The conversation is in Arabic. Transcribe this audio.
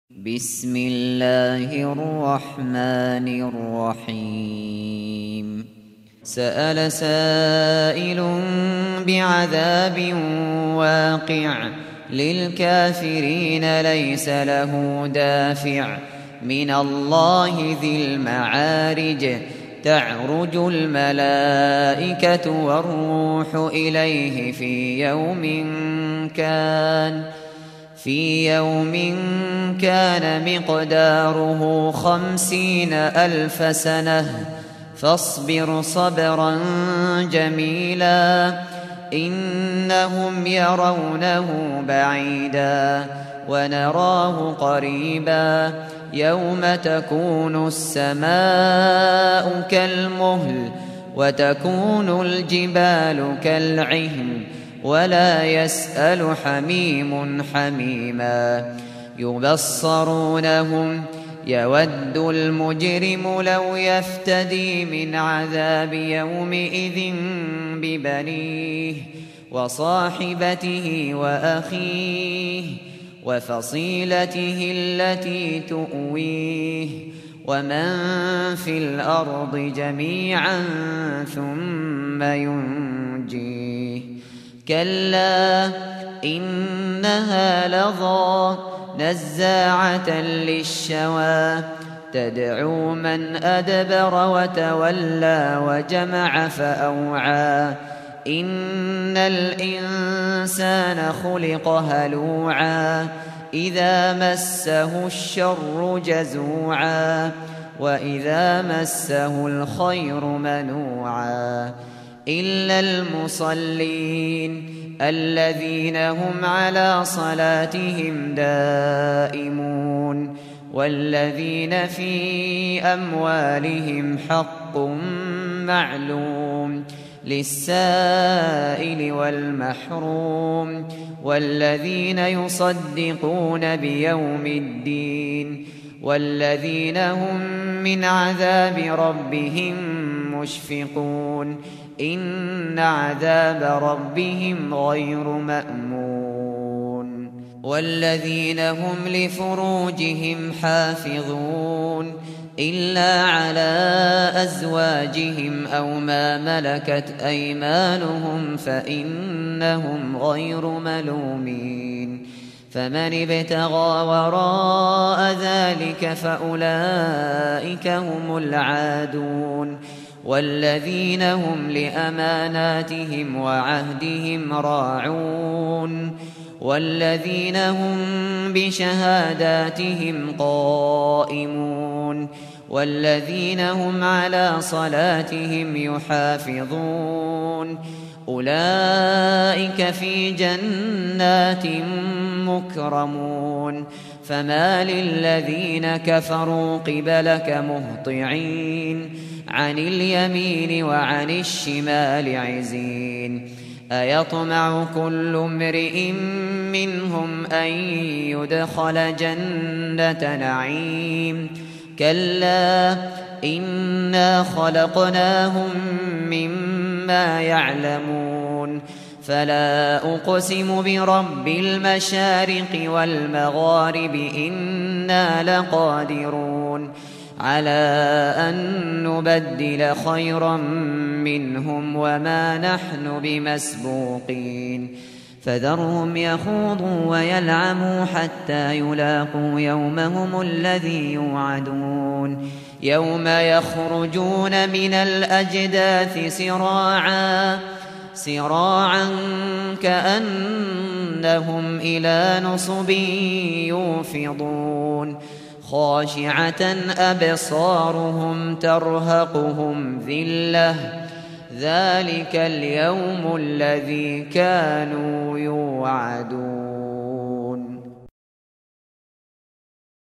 بسم الله الرحمن الرحيم. سأل سائل بعذاب واقع للكافرين ليس له دافع من الله ذي المعارج تعرج الملائكة والروح إليه في يوم كان مقداره 50,000 سنة فاصبر صبرا جميلا إنهم يرونه بعيدا ونراه قريبا يوم تكون السماء كالمهل وتكون الجبال كالعهن ولا يسأل حميم حميما يبصرونهم يود المجرم لو يفتدي من عذاب يومئذ ببنيه وصاحبته وأخيه وفصيلته التي تؤويه ومن في الأرض جميعا ثم ينجيه كلا إنها لظى نزاعة للشوى تدعو من أدبر وتولى وجمع فأوعى إن الإنسان خلق هلوعا إذا مسه الشر جزوعا وإذا مسه الخير منوعا إلا المصلين الذين هم على صلاتهم دائمون والذين في أموالهم حق معلوم للسائل والمحروم والذين يصدقون بيوم الدين والذين هم من عذاب ربهم مشفقون إن عذاب ربهم غير مأمون والذين هم لفروجهم حافظون إلا على أزواجهم أو ما ملكت أيمانهم فإنهم غير ملومين فمن ابتغى وراء ذلك فأولئك هم العادون والذين هم لأماناتهم وعهدهم راعون والذين هم بشهاداتهم قائمون والذين هم على صلاتهم يحافظون أولئك في جنات مكرمون فما للذين كفروا قبلك مهطعين عن اليمين وعن الشمال عزين أيطمع كل امرئ منهم أن يدخل جنة نعيم كلا إنا خلقناهم مما يعلمون فلا أقسم برب المشارق والمغارب إنا لقادرون على أن نبدل خيرا منهم وما نحن بمسبوقين فذرهم يخوضوا ويلعبوا حتى يلاقوا يومهم الذي يوعدون يوم يخرجون من الأجداث سراعا كأنهم إلى نصب يوفضون خاشعة أبصارهم ترهقهم ذلة ذلك اليوم الذي كانوا يوعدون.